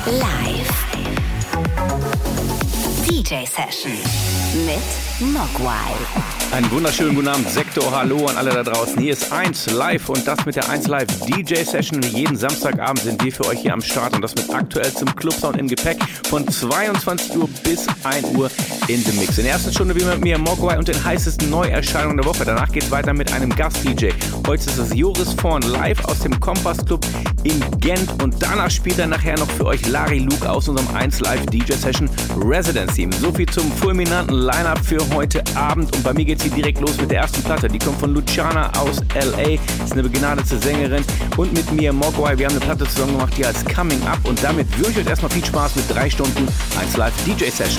Live DJ Session mit Mogwai. Einen wunderschönen guten Abend, Sektor, hallo an alle da draußen. Hier ist 1 Live und das mit der 1 Live DJ Session. Wie jeden Samstagabend sind wir für euch hier am Start und das mit aktuellstem Clubsound im Gepäck von 22 Uhr bis 1 Uhr in the Mix. In der ersten Stunde wie mit mir Mogwai und den heißesten Neuerscheinungen der Woche. Danach geht's weiter mit einem Gast-DJ. Heute ist es Joris Vorn live aus dem Kompass Club in Gent und danach spielt er nachher noch für euch Larry Luke aus unserem 1 Live DJ Session Residence Team. So viel zum fulminanten Line-Up für heute Abend und bei mir geht's hier direkt los mit der ersten Platte. Die kommt von Luciana aus L.A., ist eine begnadete Sängerin und mit mir Mogwai. Wir haben eine Platte zusammen gemacht, die heißt Coming Up und damit wünsche ich euch erstmal viel Spaß mit 3 Stunden 1 Live DJ Session.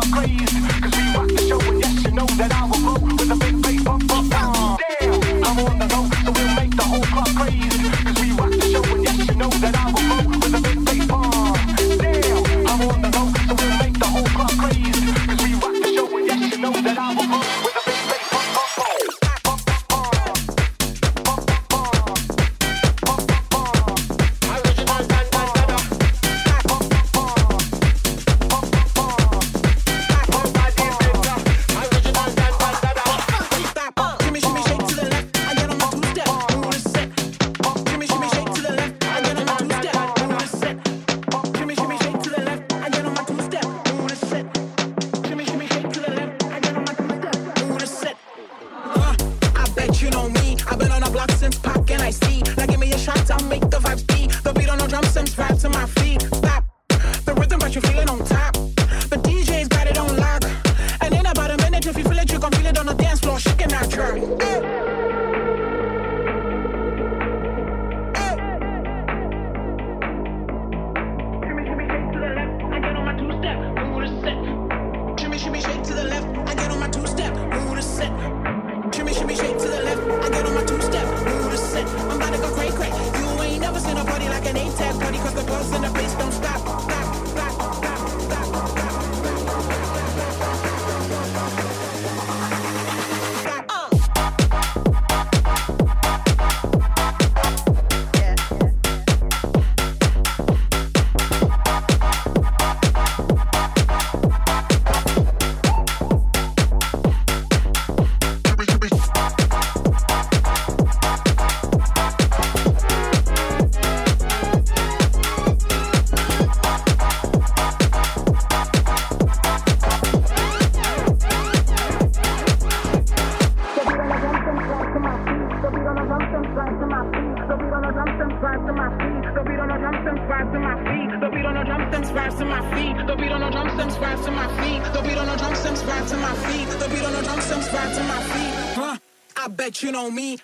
You know me.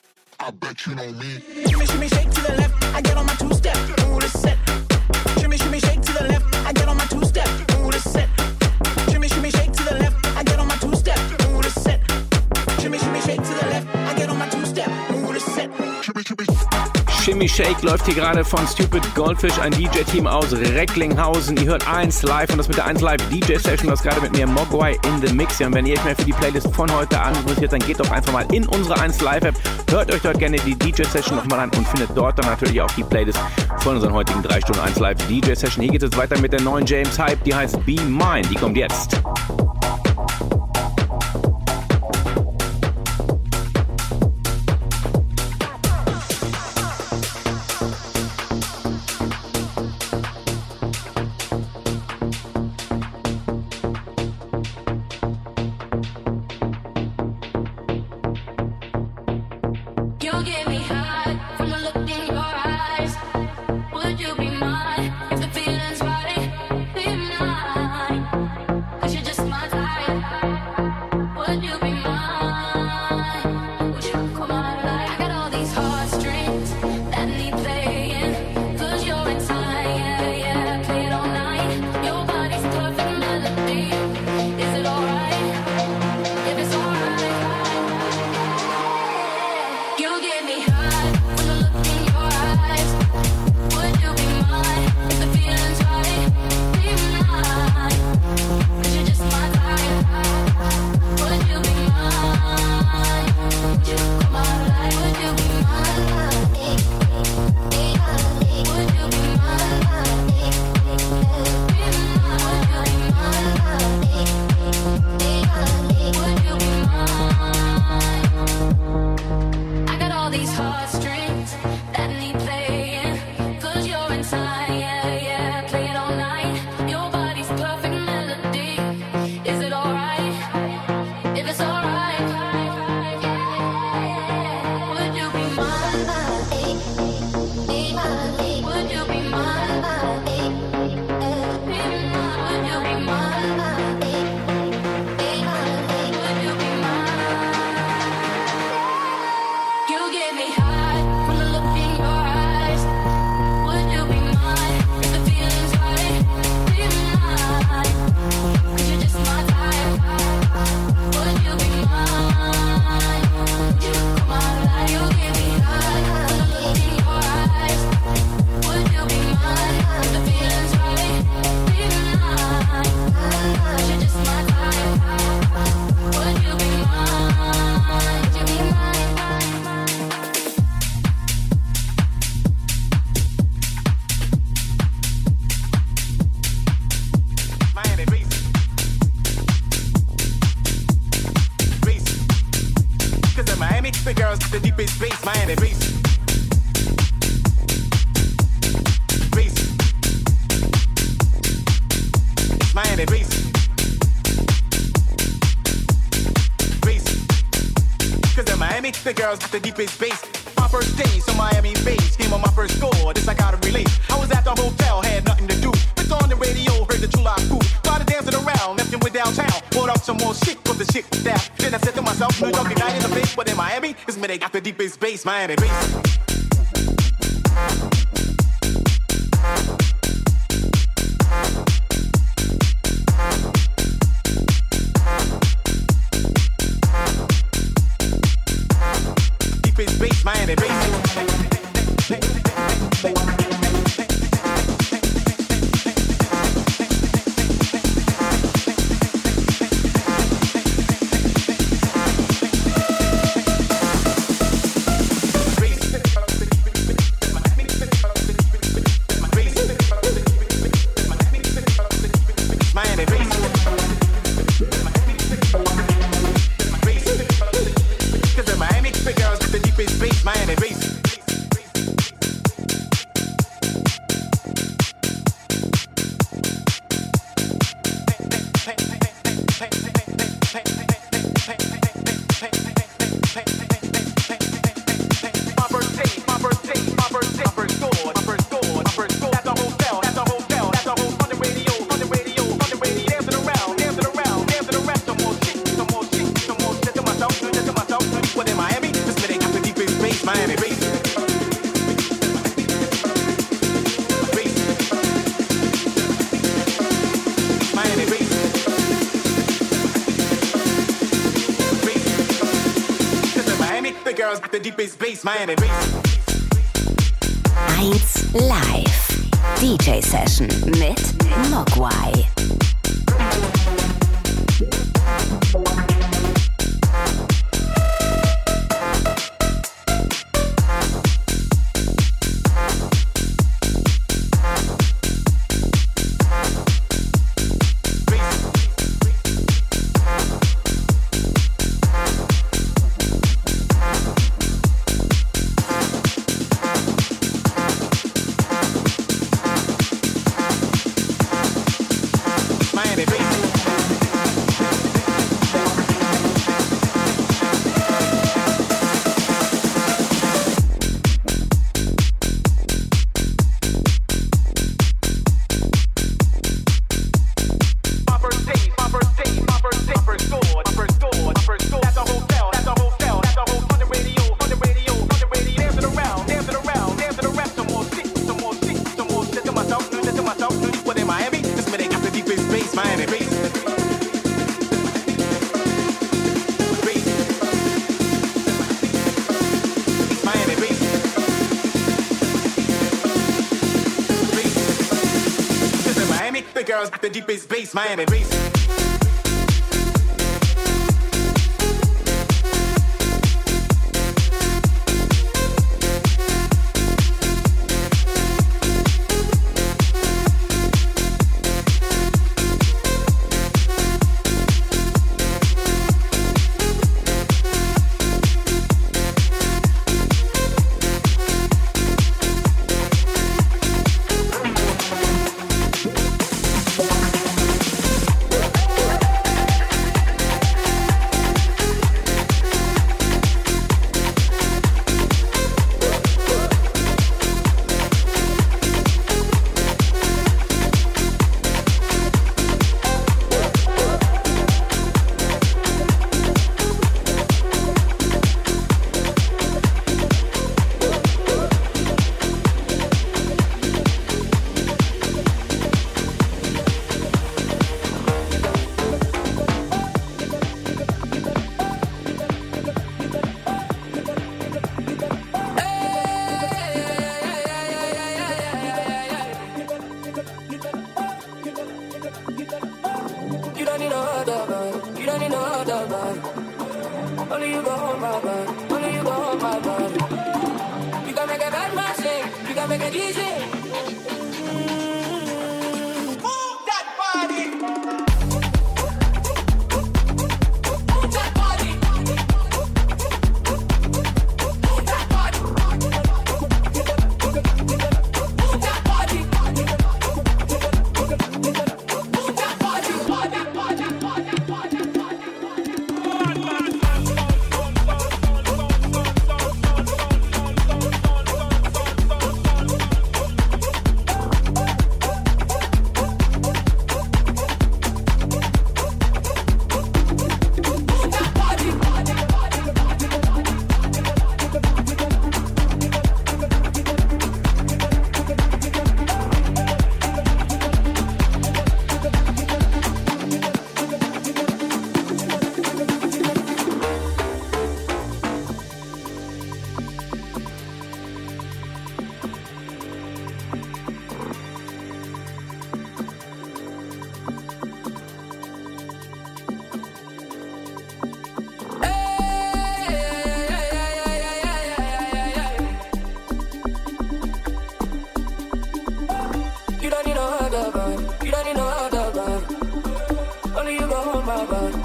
I bet you know me. Shimmy, shimmy, shake to the left. I get on my two-step. Move the set. Shimmy, shimmy, shake to the left. I get on my two-step. Move the set. Shimmy, shimmy, shake to the left. I get on my two-step. Move the set. Shimmy, shimmy, shake to the left. I get on my two-step. Move the set. Shimmy, shimmy. Shimmy Shake läuft hier gerade von Stupid Goldfish, ein DJ-Team aus Recklinghausen. Ihr hört 1 Live und das mit der 1 Live DJ-Session, das gerade mit mir Mogwai in the Mix. Ja, und wenn ihr euch mehr für die Playlist von heute interessiert, dann geht doch einfach mal in unsere 1 Live-App, hört euch dort gerne die DJ-Session nochmal an und findet dort dann natürlich auch die Playlist von unseren heutigen 3 Stunden 1 Live DJ-Session. Hier geht es weiter mit der neuen James Hype, die heißt Be Mine, die kommt jetzt. Would you be mine if the feeling's right? Be mine, 'cause you just big girls, the deepest bass, Miami bass. Bass. It's Miami bass. Bass. Cause in Miami, the girls got the deepest bass. My first day, so Miami bass came on my first score. This I gotta relate. I was at the hotel, had nothing to do. It's on the radio, heard the True Live crew. Started dancing around, left him with downtown. Bought up some more shit, cause the shit was down. Then I said to myself, New York United the bass, but in Miami, it's me they got the deepest bass, Miami bass. Deepest bass, Miami bass. The deepest bass, Miami bass. 1 Live DJ Session mit Mogwai. The deepest bass, Miami bass.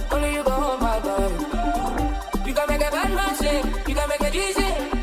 Only you can hold my body. You can make a bad man sing. You can make it easy.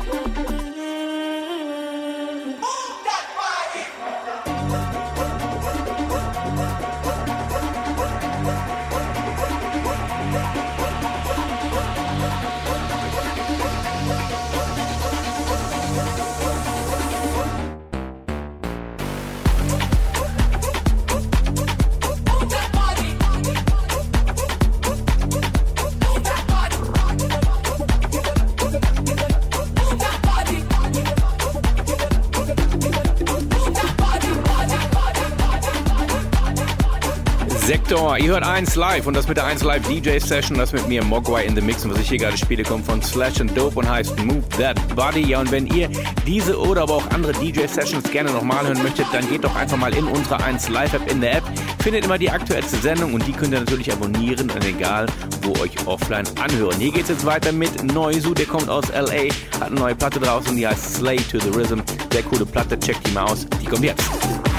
Sektor, ihr hört 1 Live und das mit der 1 Live DJ Session, das mit mir Mogwai in the Mix und was ich hier gerade spiele, kommt von Slash and Dope und heißt Move That Body. Ja, und wenn ihr diese oder aber auch andere DJ Sessions gerne nochmal hören möchtet, dann geht doch einfach mal in unsere 1 Live App in der App, findet immer die aktuellste Sendung und die könnt ihr natürlich abonnieren und egal wo euch offline anhören. Hier geht's jetzt weiter mit Noizu, der kommt aus LA, hat eine neue Platte draußen, die heißt Slay to the Rhythm. Sehr coole Platte, checkt die mal aus, die kommt jetzt.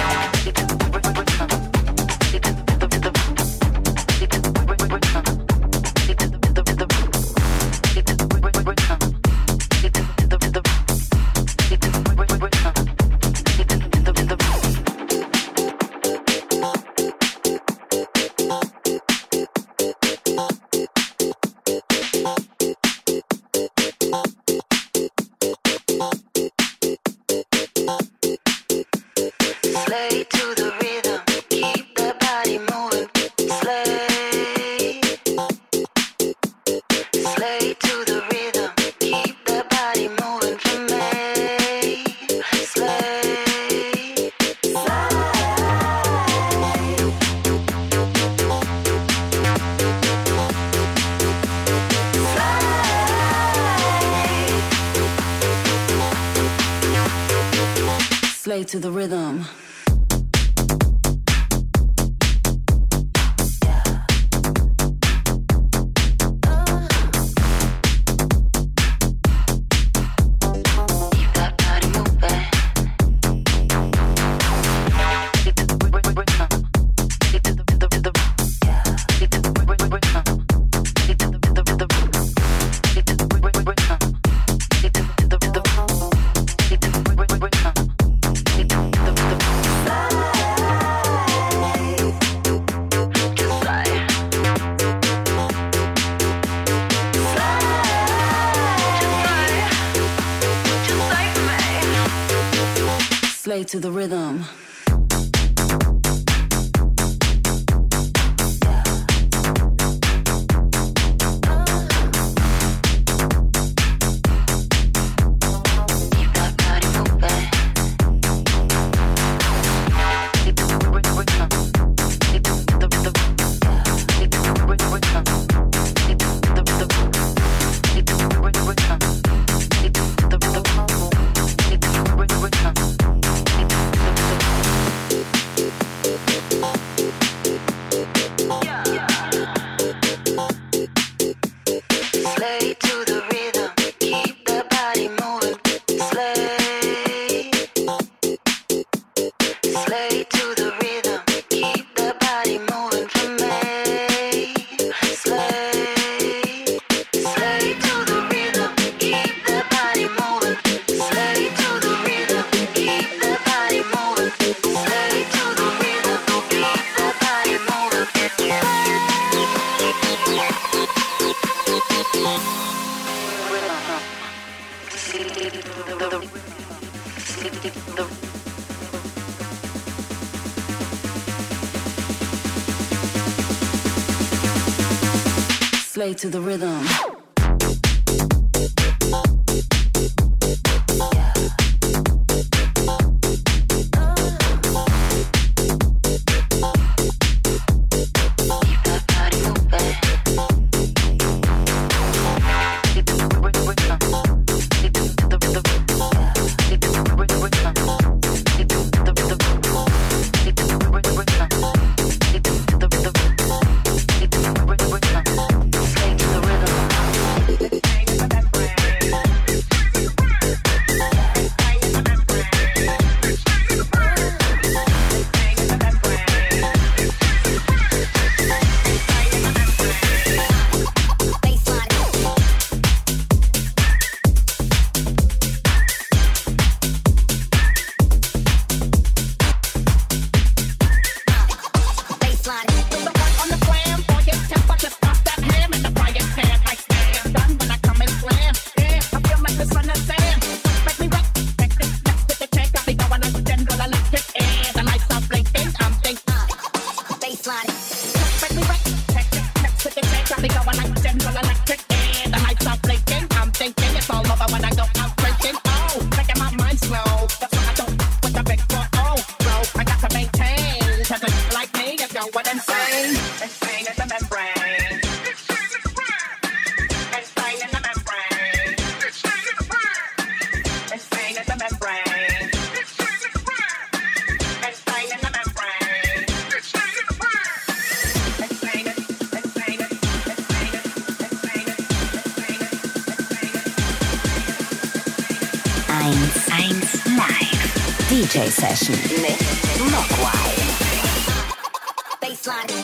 Slay to the rhythm. Slay to the rhythm. Slay to the rhythm. Slay to the rhythm. body go like General Electric. And the lights are blinking. I'm thinking it's all over when I go out drinking. Oh, making my mind slow. That's why I don't with the big 4-0. Bro, I got to maintain. Cause a like me is going insane. Insane in the membrane. Insane in the membrane. Insane in the membrane. Insane in the membrane. Insane in the membrane. Eins Live DJ Session mit Mogwai. Baseline.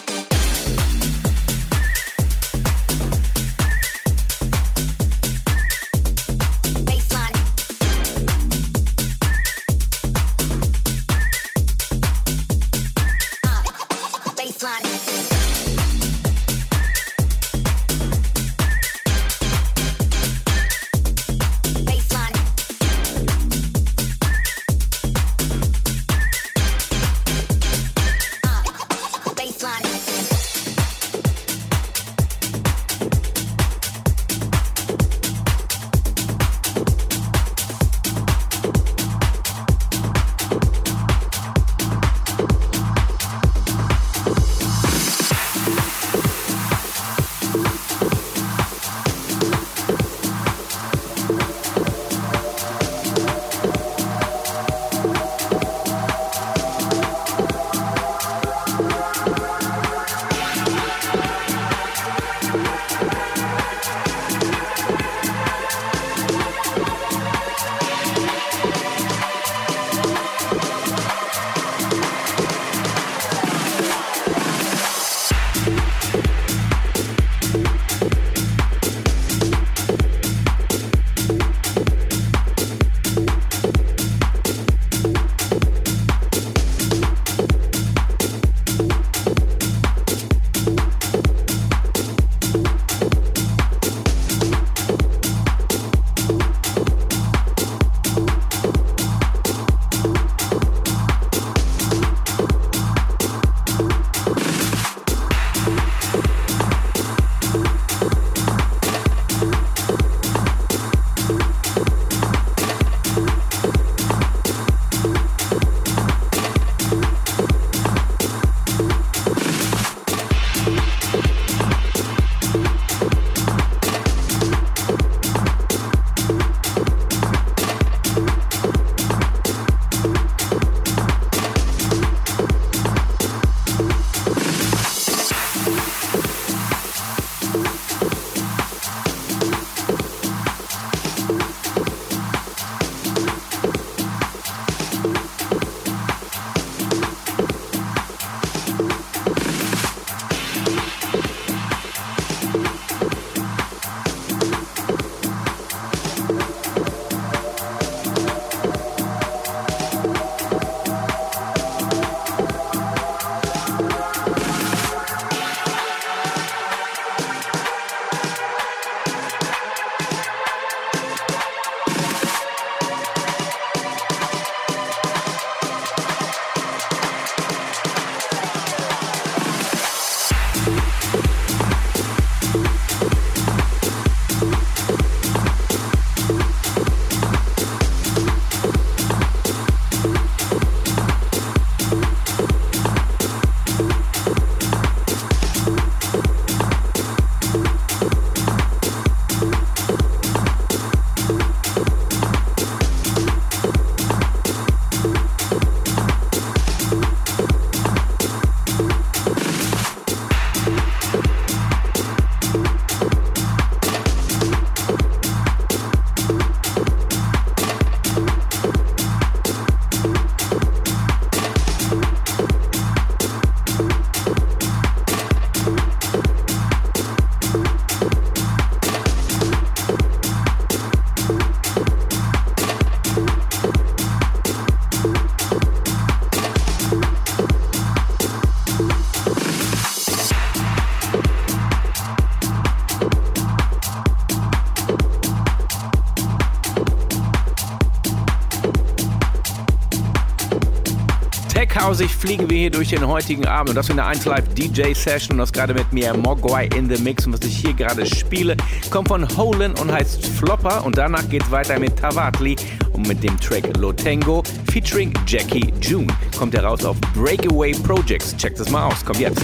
hausig fliegen wir hier durch den heutigen Abend und das in der 1 Live DJ Session und das gerade mit mir Mogwai in the Mix und was ich hier gerade spiele, kommt von Holland und heißt Flopper und danach geht's weiter mit Tavatli und mit dem Track Lotengo featuring Jackie June. Kommt heraus auf Breakaway Projects. Checkt das mal aus. Kommt jetzt.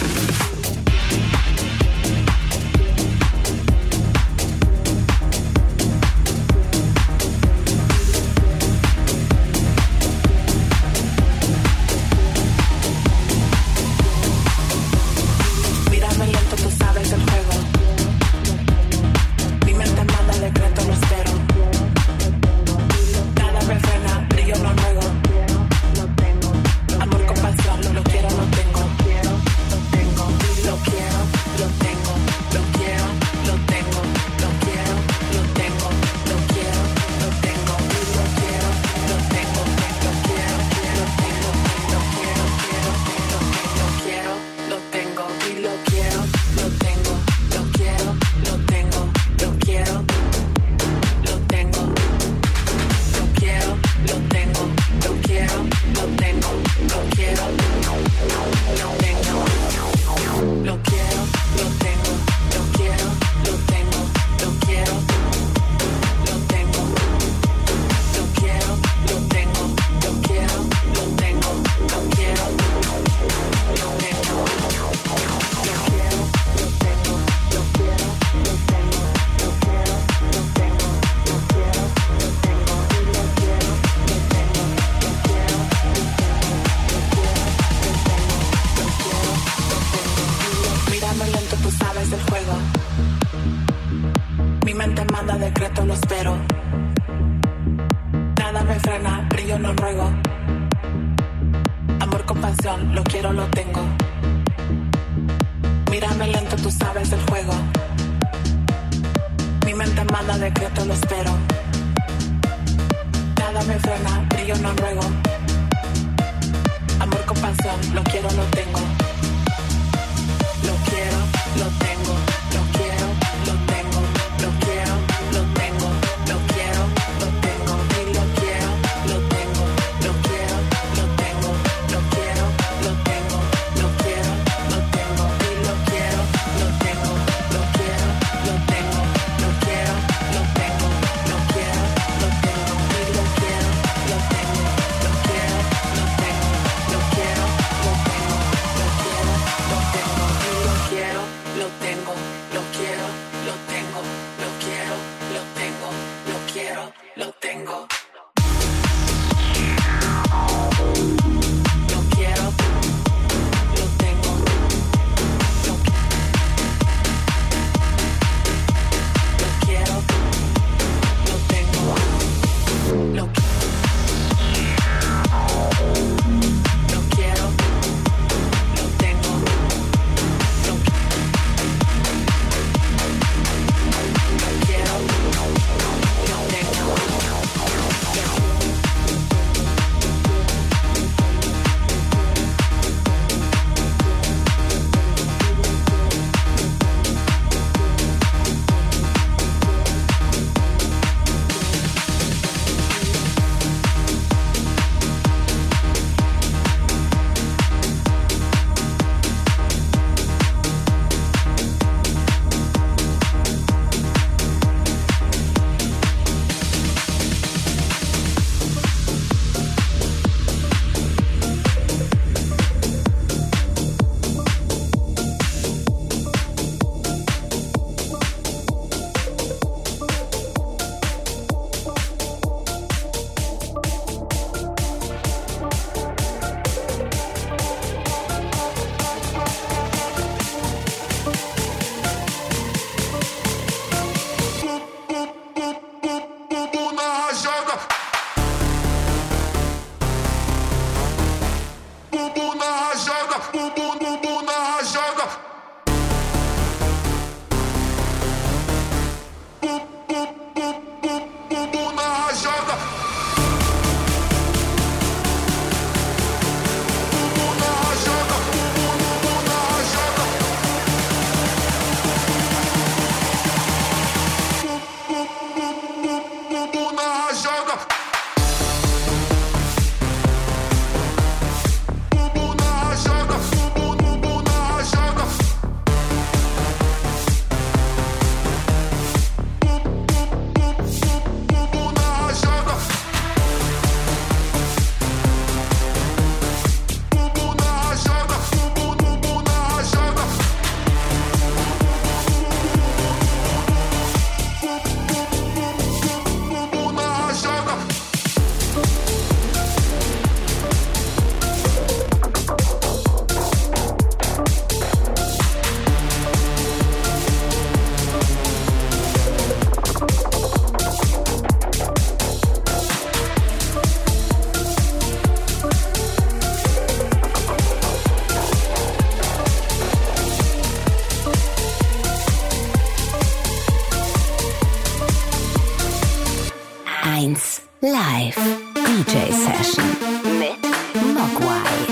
Live DJ Session mit Mogwai.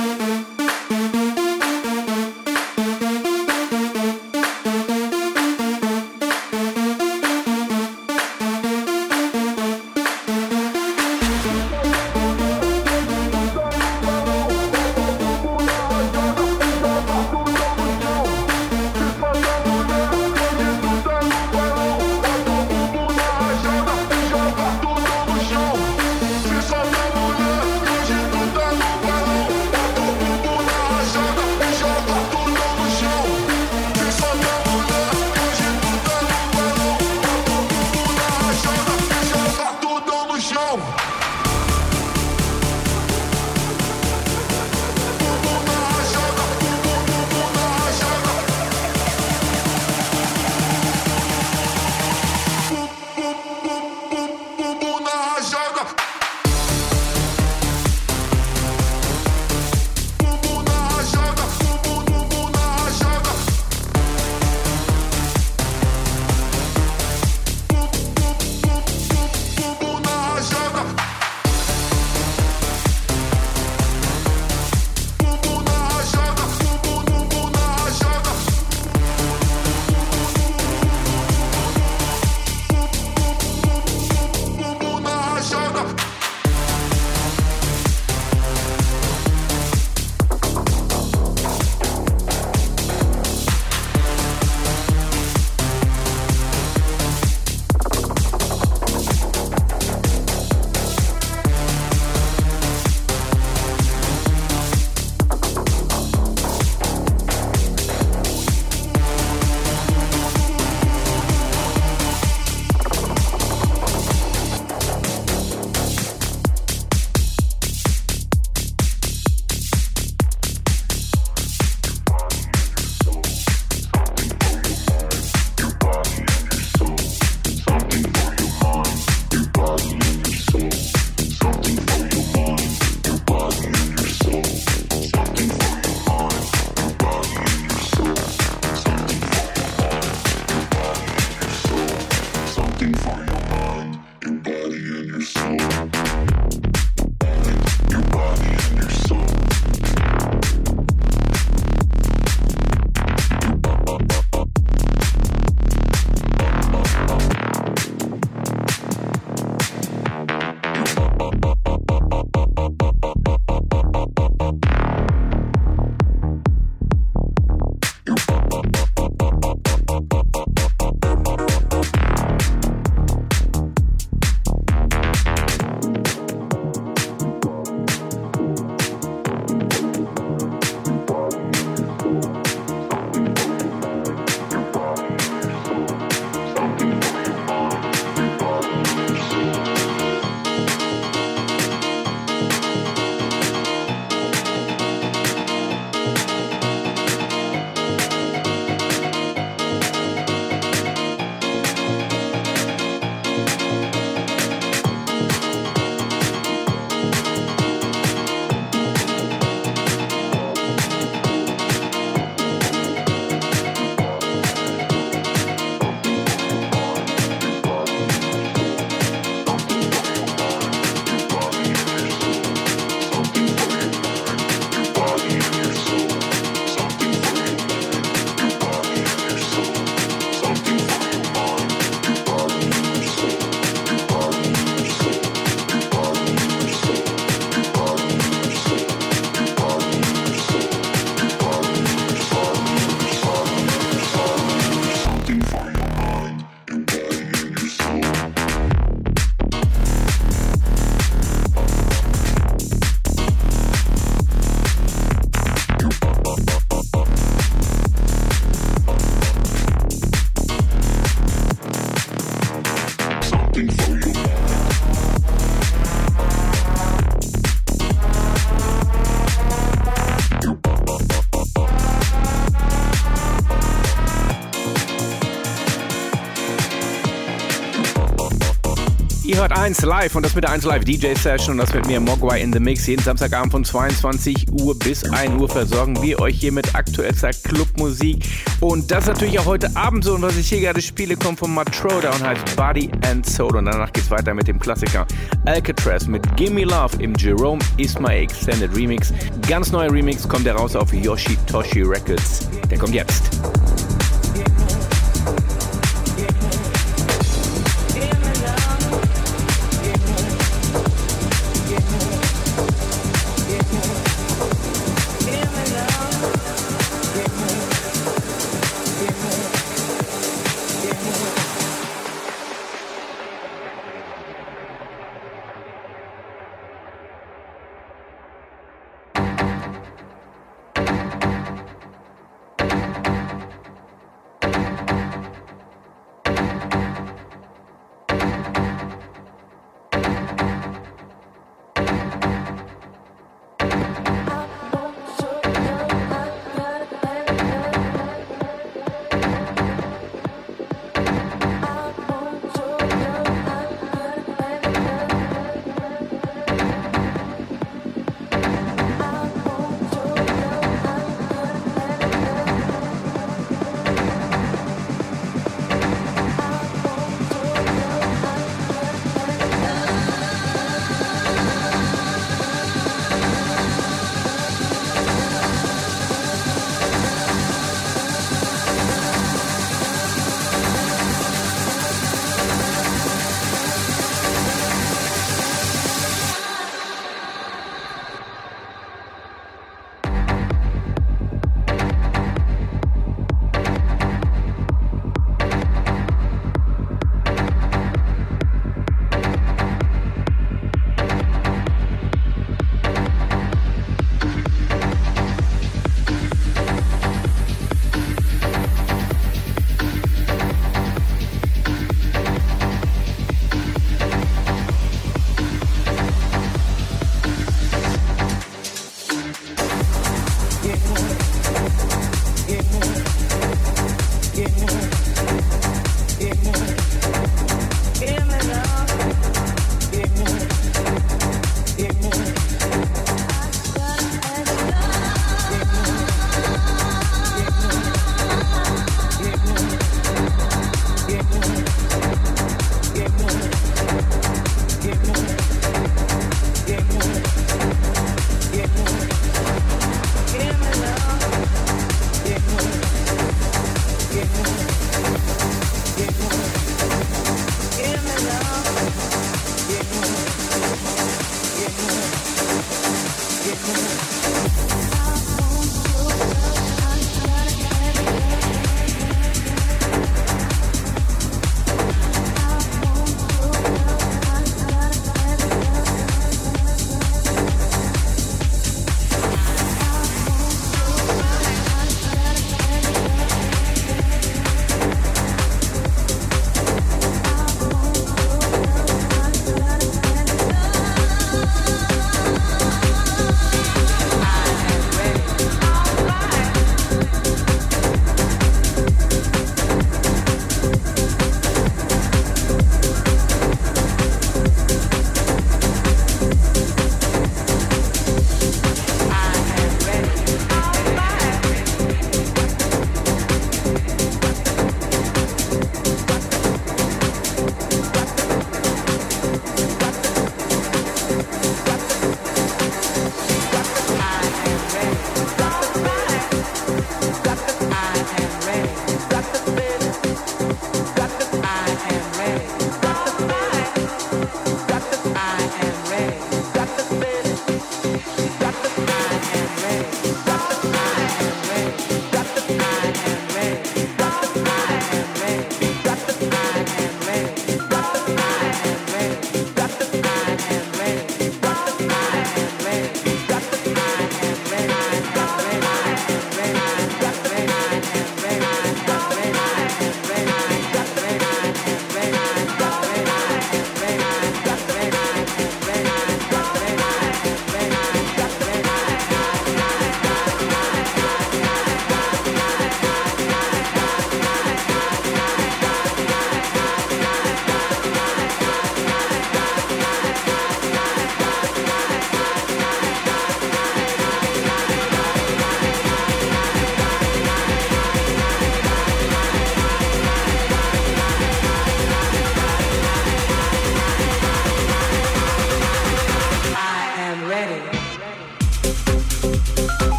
Ihr hört 1 Live und das mit der 1 Live DJ Session und das mit mir Mogwai in the Mix. Jeden Samstagabend von 22 Uhr bis 1 Uhr versorgen wir euch hier mit aktuellster Clubmusik. Und das natürlich auch heute Abend so. Und was ich hier gerade spiele, kommt von Matroda und heißt Body and Soul. Und danach geht's weiter mit dem Klassiker Alcatraz mit Gimme Love im Jerome Isma Extended Remix. Ganz neuer Remix kommt der raus auf Yoshitoshi Records. Der kommt jetzt.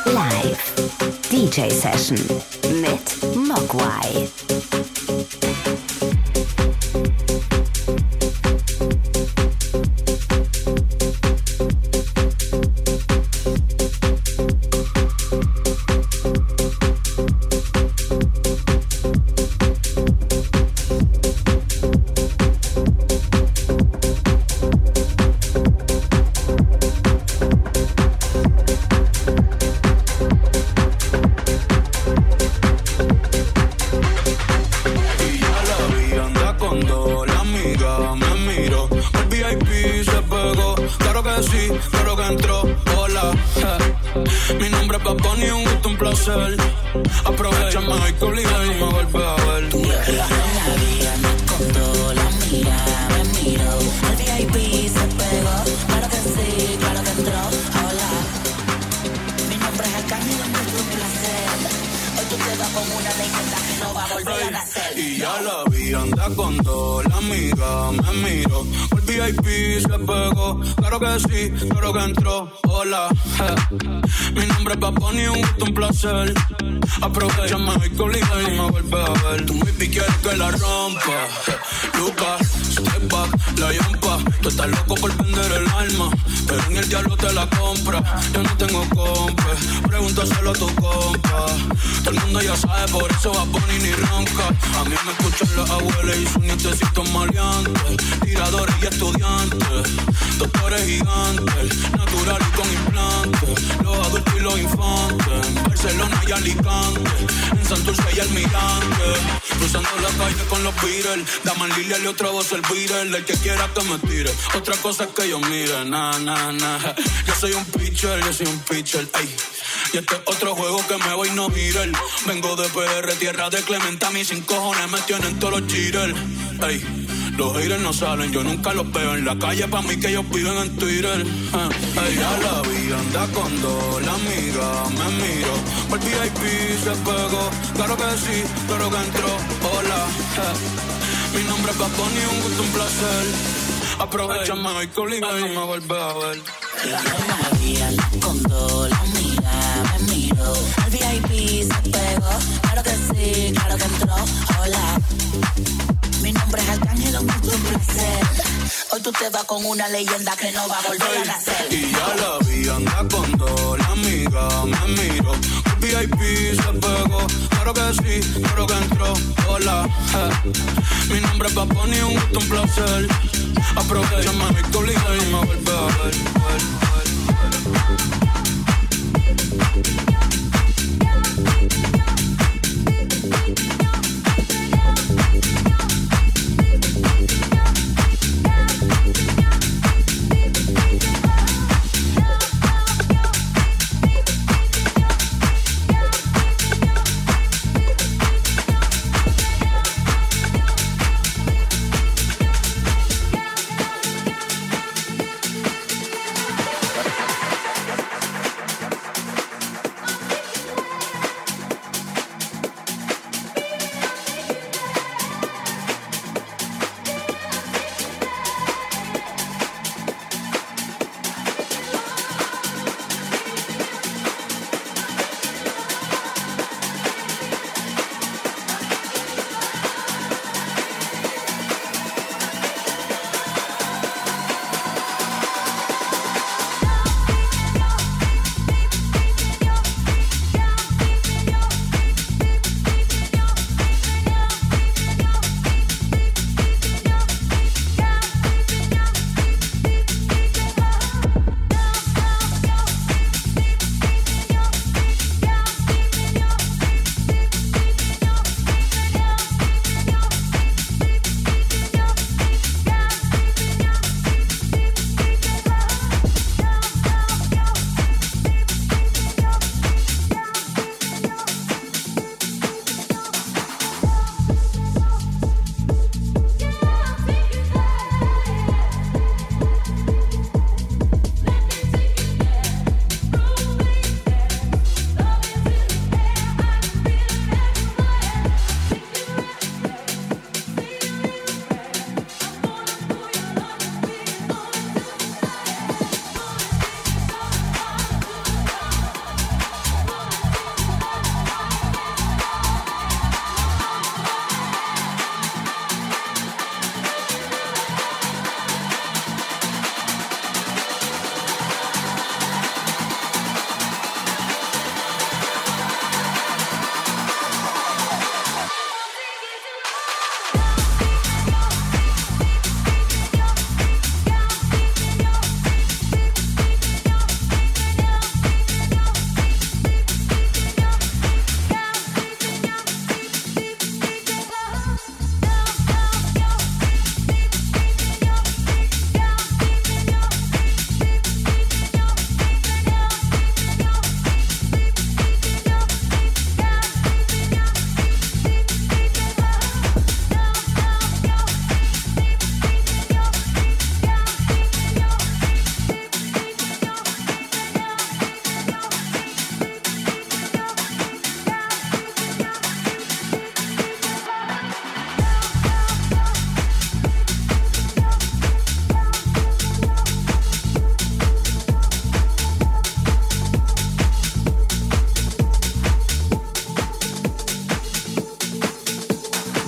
Live. DJ Session mit Mogwai. Aprovechame hoy con liga y no me vuelve a ver. Tú muy quieres que la rompa. Lucas, step back, la yampa. Tú estás loco por vender el alma, pero en el diablo te la compra. Yo no tengo compa, pregúntaselo a tu compa. Todo el mundo ya sabe, por eso va Bonnie ni ronca. A mí me escuchan las abuelas y sus nietecitos maleantes. Tiradores y estudiantes, doctores gigantes, natural y con implantes. Los adultos y los infantes, en Barcelona y Alicante, en Santurce y Almirante. Cruzando la calle con los Beatles, Daman Lilia y otra voz el Beatle. El que quiera que me tire, otra cosa es que yo mire. Nah. Yo soy un pitcher, ey. Y este es otro juego que me voy no girar. Vengo de PR, tierra de Clementa. Mis 5 cojones me tienen todos los cheaters, ey. Los haters no salen, yo nunca los veo en la calle. Pa' mí que ellos viven en Twitter. Ella la vi, anda con dos, la amiga me miro. Por VIP se pegó, claro que sí, claro que entró. Hola, mi nombre es Bad Bunny, un gusto, un placer. Aprovechame hoy con liga y no me vuelve a ver. Ella la vi, anda con dos, la amiga me miro. Al VIP se pegó, claro que sí, claro que entró. Hola. Mi nombre es Arcángel, un gusto, un placer. Hoy tú te vas con una leyenda que no va a volver a nacer. Y ya la vi, anda con dos, la amiga me miro. El VIP se pegó, claro que sí, claro que entró. Hola, mi nombre es Bad Bunny, un gusto, un placer. Aprovechame mi colina y me vuelve a ver.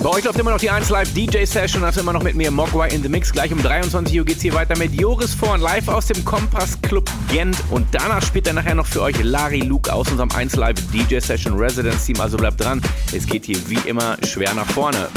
Bei euch läuft immer noch die 1 Live DJ Session, also immer noch mit mir Mogwai in the Mix. Gleich um 23 Uhr geht's hier weiter mit Joris Vorn, live aus dem Kompass Club Gent. Und danach spielt er nachher noch für euch Larry Luke aus unserem 1 Live DJ Session Residence Team. Also bleibt dran, es geht hier wie immer schwer nach vorne.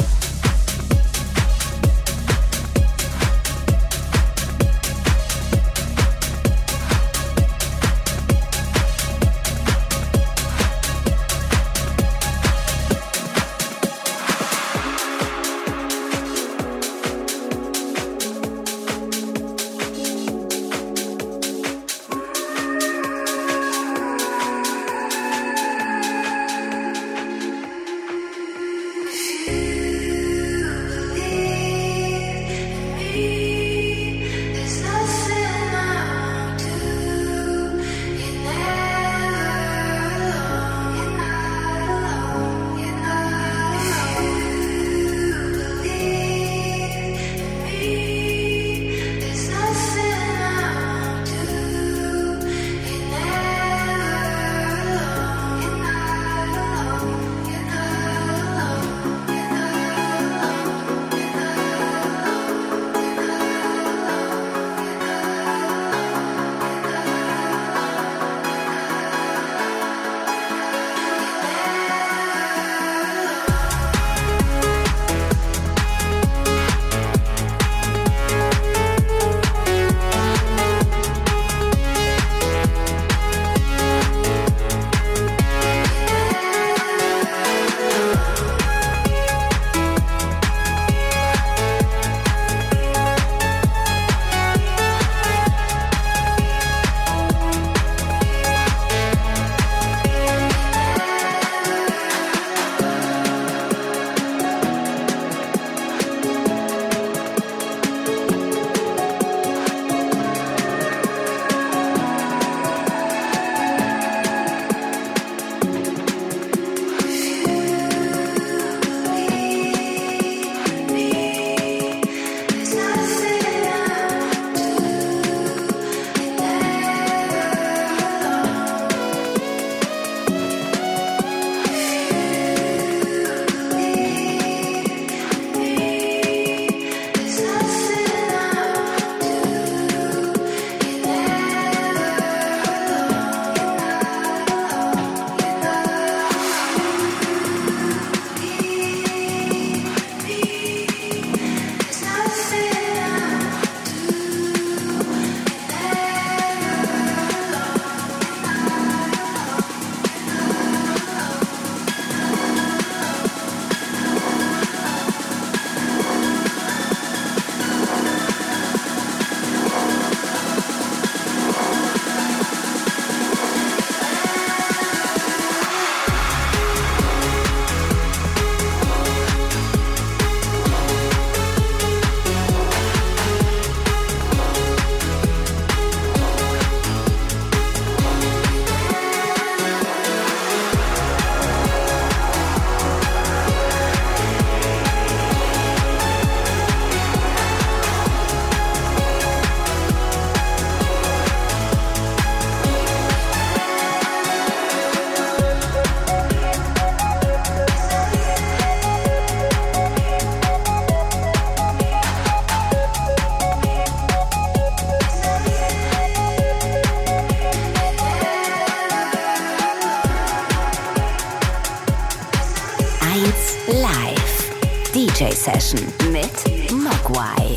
DJ Session mit Mogwai.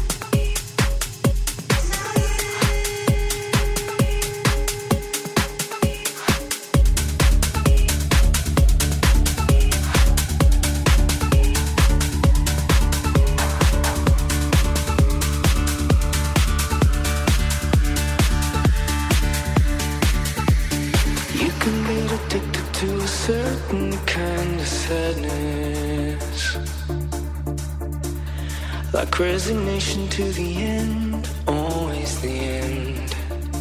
Like resignation to the end, always the end.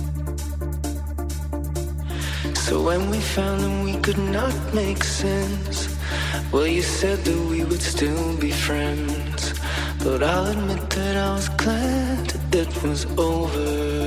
So when we found that we could not make sense, well, you said that we would still be friends. But I'll admit that I was glad it was over.